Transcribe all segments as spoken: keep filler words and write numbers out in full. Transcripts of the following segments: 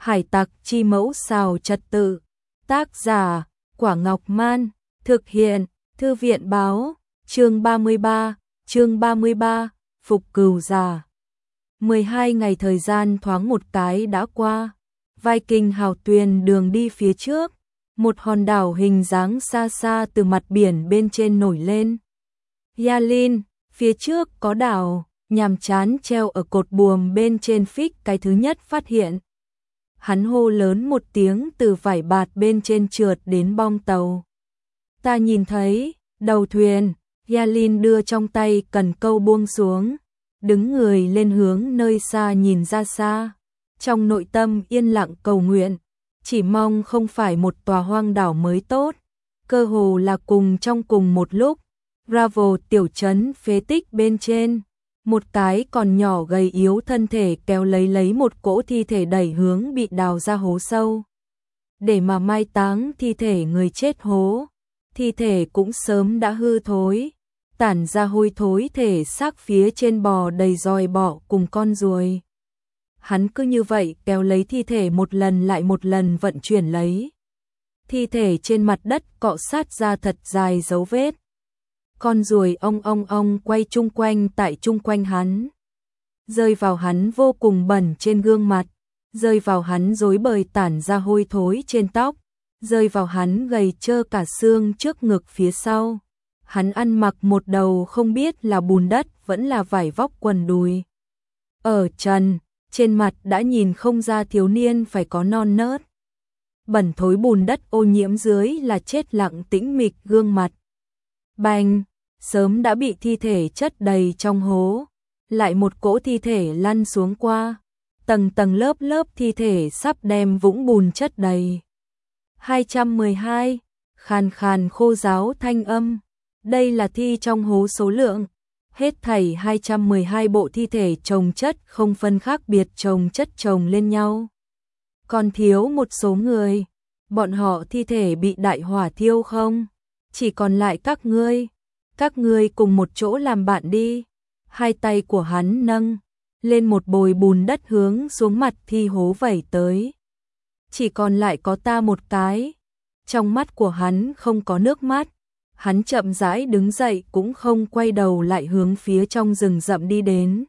Hải tặc chi mẫu xào trật tự. Tác giả, Quả Ngọc Man. Thực hiện, Thư viện báo. Chương ba mươi ba, chương ba mươi ba, Phục Cừu Già. mười hai ngày thời gian thoáng một cái đã qua. Viking hào tuyền đường đi phía trước. Một hòn đảo hình dáng xa xa từ mặt biển bên trên nổi lên. Yalin, phía trước có đảo, nhàm chán treo ở cột buồm bên trên Phích cái thứ nhất phát hiện. Hắn hô lớn một tiếng từ vải bạt bên trên trượt đến bong tàu. Ta nhìn thấy, đầu thuyền, Yalin đưa trong tay cần câu buông xuống, đứng người lên hướng nơi xa nhìn ra xa. Trong nội tâm yên lặng cầu nguyện, chỉ mong không phải một tòa hoang đảo mới tốt, cơ hồ là cùng trong cùng một lúc. Bravo tiểu trấn phế tích bên trên, một cái còn nhỏ gầy yếu thân thể kéo lấy lấy một cỗ thi thể đẩy hướng bị đào ra hố sâu. Để mà mai táng thi thể người chết hố, thi thể cũng sớm đã hư thối, tản ra hôi thối thể xác phía trên bò đầy dòi bọ cùng con ruồi. Hắn cứ như vậy kéo lấy thi thể một lần lại một lần vận chuyển lấy. Thi thể trên mặt đất cọ sát ra thật dài dấu vết. Con ruồi ong ong ong quay chung quanh tại chung quanh hắn. Rơi vào hắn vô cùng bẩn trên gương mặt, rơi vào hắn rối bời tản ra hôi thối trên tóc, rơi vào hắn gầy trơ cả xương trước ngực phía sau. Hắn ăn mặc một đầu không biết là bùn đất vẫn là vải vóc quần đùi. Ở trần, trên mặt đã nhìn không ra thiếu niên phải có non nớt. Bẩn thối bùn đất ô nhiễm dưới là chết lặng tĩnh mịch gương mặt. Bành, sớm đã bị thi thể chất đầy trong hố, lại một cỗ thi thể lăn xuống qua, tầng tầng lớp lớp thi thể sắp đem vũng bùn chất đầy. hai trăm mười hai, khàn khàn khô ráo thanh âm, đây là thi trong hố số lượng, hết thảy hai trăm mười hai bộ thi thể chồng chất không phân khác biệt chồng chất chồng lên nhau. Còn thiếu một số người, bọn họ thi thể bị đại hỏa thiêu không? Chỉ còn lại các ngươi, các ngươi cùng một chỗ làm bạn đi. Hai tay của hắn nâng lên một bồi bùn đất hướng xuống mặt thi hố vẩy tới. Chỉ còn lại có ta một cái. Trong mắt của hắn không có nước mắt. Hắn chậm rãi đứng dậy cũng không quay đầu lại hướng phía trong rừng rậm đi đến.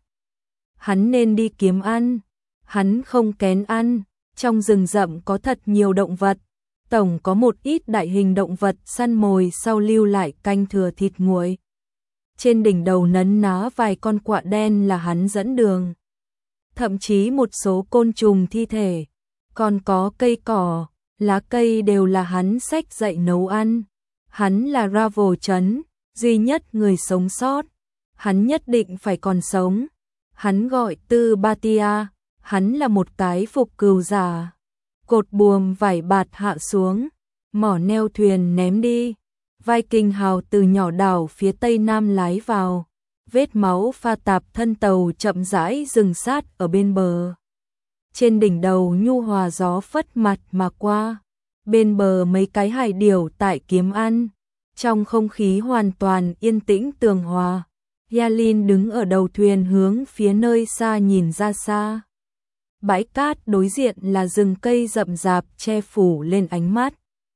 Hắn nên đi kiếm ăn. Hắn không kén ăn. Trong rừng rậm có thật nhiều động vật. Tổng có một ít đại hình động vật săn mồi sau lưu lại canh thừa thịt nguội. Trên đỉnh đầu nấn ná vài con quạ đen là hắn dẫn đường. Thậm chí một số côn trùng thi thể, còn có cây cỏ, lá cây đều là hắn xách dậy nấu ăn. Hắn là Bravo trấn, duy nhất người sống sót. Hắn nhất định phải còn sống. Hắn gọi Tư Batia, hắn là một cái phục cừu già. Cột buồm vải bạt hạ xuống, mỏ neo thuyền ném đi. Viking hào từ nhỏ đảo phía tây nam lái vào, vết máu pha tạp thân tàu chậm rãi dừng sát ở bên bờ. Trên đỉnh đầu nhu hòa gió phất mặt mà qua, bên bờ mấy cái hải điểu tại kiếm ăn, trong không khí hoàn toàn yên tĩnh tường hòa. Yalin đứng ở đầu thuyền hướng phía nơi xa nhìn ra xa. Bãi cát đối diện là rừng cây rậm rạp che phủ lên ánh mắt.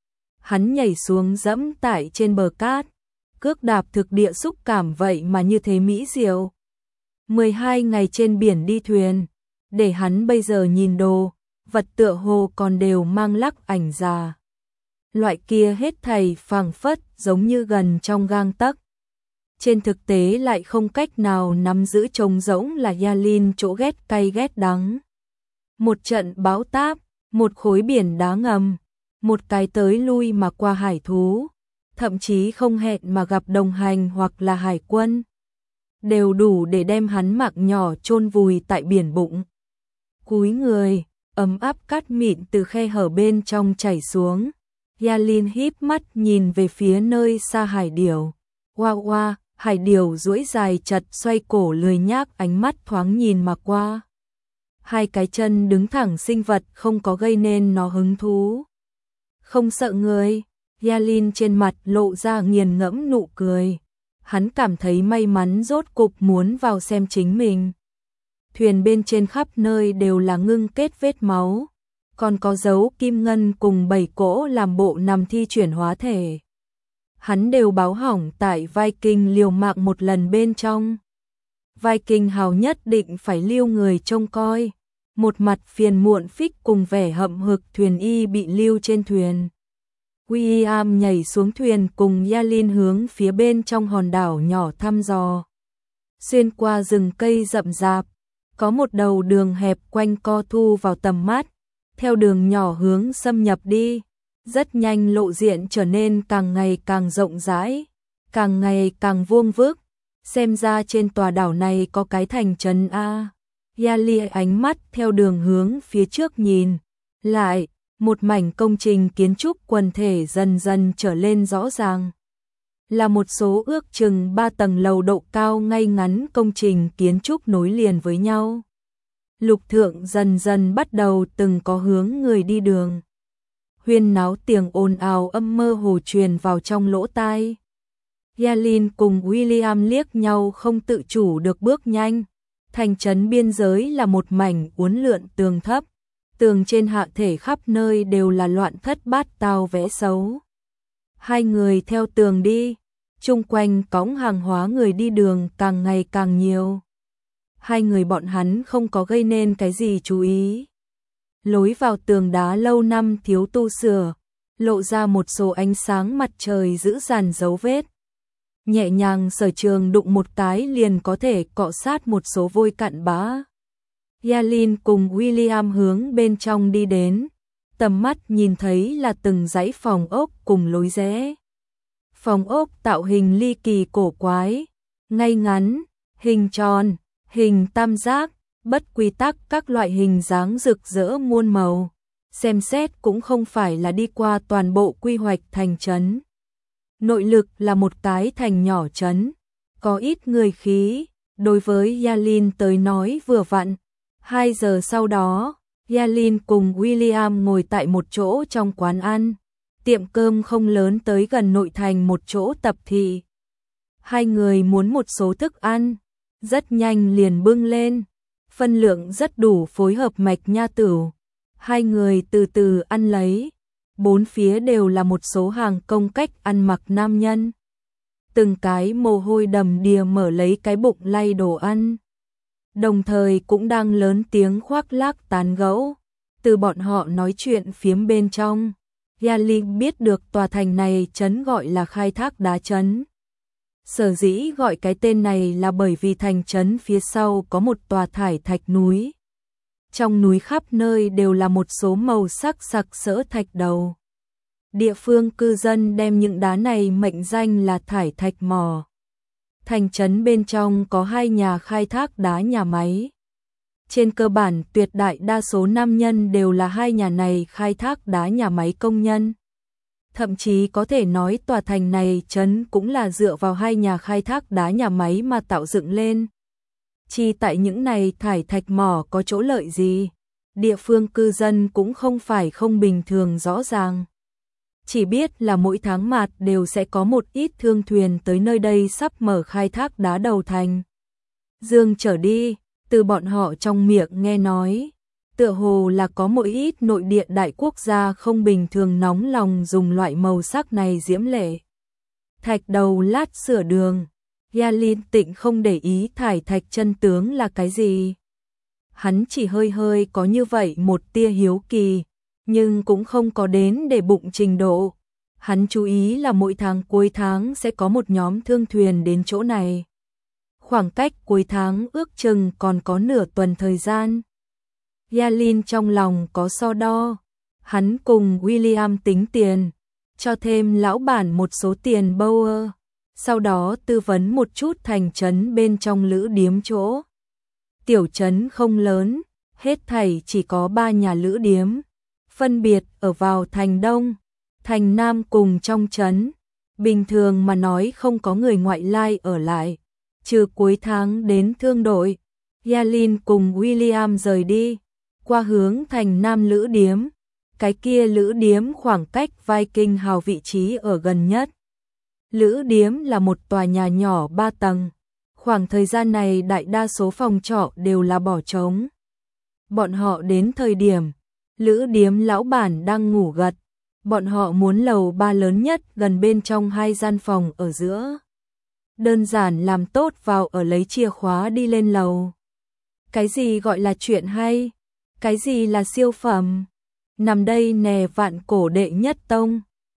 Hắn nhảy xuống dẫm tại trên bờ cát, cước đạp thực địa xúc cảm vậy mà như thế mỹ diệu. mười hai ngày trên biển đi thuyền, để hắn bây giờ nhìn đồ, vật tựa hồ còn đều mang lắc ảnh già. Loại kia hết thảy phảng phất giống như gần trong gang tấc. Trên thực tế lại không cách nào nắm giữ trống rỗng là Yalin chỗ ghét cay ghét đắng. Một trận bão táp, một khối biển đá ngầm, một cái tới lui mà qua hải thú, thậm chí không hẹn mà gặp đồng hành hoặc là hải quân, đều đủ để đem hắn mạng nhỏ chôn vùi tại biển bụng. Cúi người, ấm áp cát mịn từ khe hở bên trong chảy xuống. Yalin híp mắt nhìn về phía nơi xa hải điểu. Wow wow, hải điểu duỗi dài chật xoay cổ lười nhác ánh mắt thoáng nhìn mà qua. Hai cái chân đứng thẳng sinh vật không có gây nên nó hứng thú. Không sợ người, Yalin trên mặt lộ ra nghiền ngẫm nụ cười. Hắn cảm thấy may mắn rốt cục muốn vào xem chính mình. Thuyền bên trên khắp nơi đều là ngưng kết vết máu. còn có dấu kim ngân cùng bảy cỗ làm bộ nằm thi chuyển hóa thể. Hắn đều báo hỏng tại Viking liều mạng một lần bên trong. Viking hào nhất định phải lưu người trông coi. Một mặt phiền muộn phích cùng vẻ hậm hực thuyền y bị lưu trên thuyền. William nhảy xuống thuyền cùng Yalin hướng phía bên trong hòn đảo nhỏ thăm dò. Xuyên qua rừng cây rậm rạp, có một đầu đường hẹp quanh co thu vào tầm mắt, theo đường nhỏ hướng xâm nhập đi, rất nhanh lộ diện trở nên càng ngày càng rộng rãi, càng ngày càng vuông vức, xem ra trên tòa đảo này có cái thành trấn a. Yali ánh mắt theo đường hướng phía trước nhìn lại, một mảnh công trình kiến trúc quần thể dần dần trở lên rõ ràng. Là một số ước chừng ba tầng lầu độ cao ngay ngắn công trình kiến trúc nối liền với nhau. Lục thượng dần dần bắt đầu từng có hướng người đi đường. Huyên náo tiếng ồn ào âm mơ hồ truyền vào trong lỗ tai. Yalin cùng William liếc nhau không tự chủ được bước nhanh. Thành trấn biên giới là một mảnh uốn lượn tường thấp. Tường trên hạ thể khắp nơi đều là loạn thất bát tao vẽ xấu. Hai người theo tường đi, chung quanh cõng hàng hóa người đi đường càng ngày càng nhiều. Hai người bọn hắn không có gây nên cái gì chú ý. Lối vào tường đá lâu năm thiếu tu sửa, lộ ra một số ánh sáng mặt trời giữ dàn dấu vết. Nhẹ nhàng Sở Trường đụng một cái liền có thể cọ sát một số vôi cặn bã. Yalin cùng William hướng bên trong đi đến, tầm mắt nhìn thấy là từng dãy phòng ốc cùng lối rẽ. Phòng ốc tạo hình ly kỳ cổ quái, ngay ngắn, hình tròn, hình tam giác, bất quy tắc các loại hình dáng rực rỡ muôn màu. Xem xét cũng không phải là đi qua toàn bộ quy hoạch thành trấn. Nội lực là một cái thành nhỏ trấn, có ít người khí, đối với Yalin tới nói vừa vặn. Hai giờ sau đó, Yalin cùng William ngồi tại một chỗ trong quán ăn, tiệm cơm không lớn tới gần nội thành một chỗ tập thị. Hai người muốn một số thức ăn, rất nhanh liền bưng lên, phân lượng rất đủ phối hợp mạch nha tửu. Hai người từ từ ăn lấy, bốn phía đều là một số hàng công cách ăn mặc nam nhân. Từng cái mồ hôi đầm đìa mở lấy cái bụng lay đồ ăn. Đồng thời cũng đang lớn tiếng khoác lác tán gẫu. Từ bọn họ nói chuyện phiếm bên trong, Yalin biết được tòa thành này trấn gọi là Khai Thác Đá Trấn. Sở dĩ gọi cái tên này là bởi vì thành trấn phía sau có một tòa thải thạch núi. Trong núi khắp nơi đều là một số màu sắc sặc sỡ thạch đầu. Địa phương cư dân đem những đá này mệnh danh là thải thạch mỏ. Thành trấn bên trong có hai nhà khai thác đá nhà máy. Trên cơ bản tuyệt đại đa số nam nhân đều là hai nhà này khai thác đá nhà máy công nhân. Thậm chí có thể nói tòa thành này trấn cũng là dựa vào hai nhà khai thác đá nhà máy mà tạo dựng lên. Chỉ tại những này thải thạch mỏ có chỗ lợi gì, địa phương cư dân cũng không phải không bình thường rõ ràng. Chỉ biết là mỗi tháng mạt đều sẽ có một ít thương thuyền tới nơi đây sắp mở khai thác đá đầu thành. Dương trở đi, từ bọn họ trong miệng nghe nói, tựa hồ là có một ít nội địa đại quốc gia không bình thường nóng lòng dùng loại màu sắc này diễm lệ. Thạch đầu lát sửa đường, Yalin tịnh không để ý thải thạch chân tướng là cái gì. Hắn chỉ hơi hơi có như vậy một tia hiếu kỳ, nhưng cũng không có đến để bụng trình độ. Hắn chú ý là mỗi tháng cuối tháng sẽ có một nhóm thương thuyền đến chỗ này. Khoảng cách cuối tháng ước chừng còn có nửa tuần thời gian. Yalin trong lòng có so đo. Hắn cùng William tính tiền, cho thêm lão bản một số tiền Bower. Sau đó tư vấn một chút thành trấn bên trong lữ điếm chỗ. Tiểu trấn không lớn, hết thảy chỉ có ba nhà lữ điếm, phân biệt ở vào thành Đông, thành Nam cùng trong trấn. Bình thường mà nói không có người ngoại lai ở lại, trừ cuối tháng đến thương đội. Yalin cùng William rời đi, qua hướng thành Nam lữ điếm. Cái kia lữ điếm khoảng cách Viking hào vị trí ở gần nhất. Lữ điếm là một tòa nhà nhỏ ba tầng. Khoảng thời gian này đại đa số phòng trọ đều là bỏ trống. Bọn họ đến thời điểm, Lữ điếm lão bản đang ngủ gật, bọn họ muốn lầu ba lớn nhất gần bên trong hai gian phòng ở giữa. Đơn giản làm tốt vào ở lấy chìa khóa đi lên lầu. Cái gì gọi là chuyện hay? Cái gì là siêu phẩm? Nằm đây nè vạn cổ đệ nhất tông.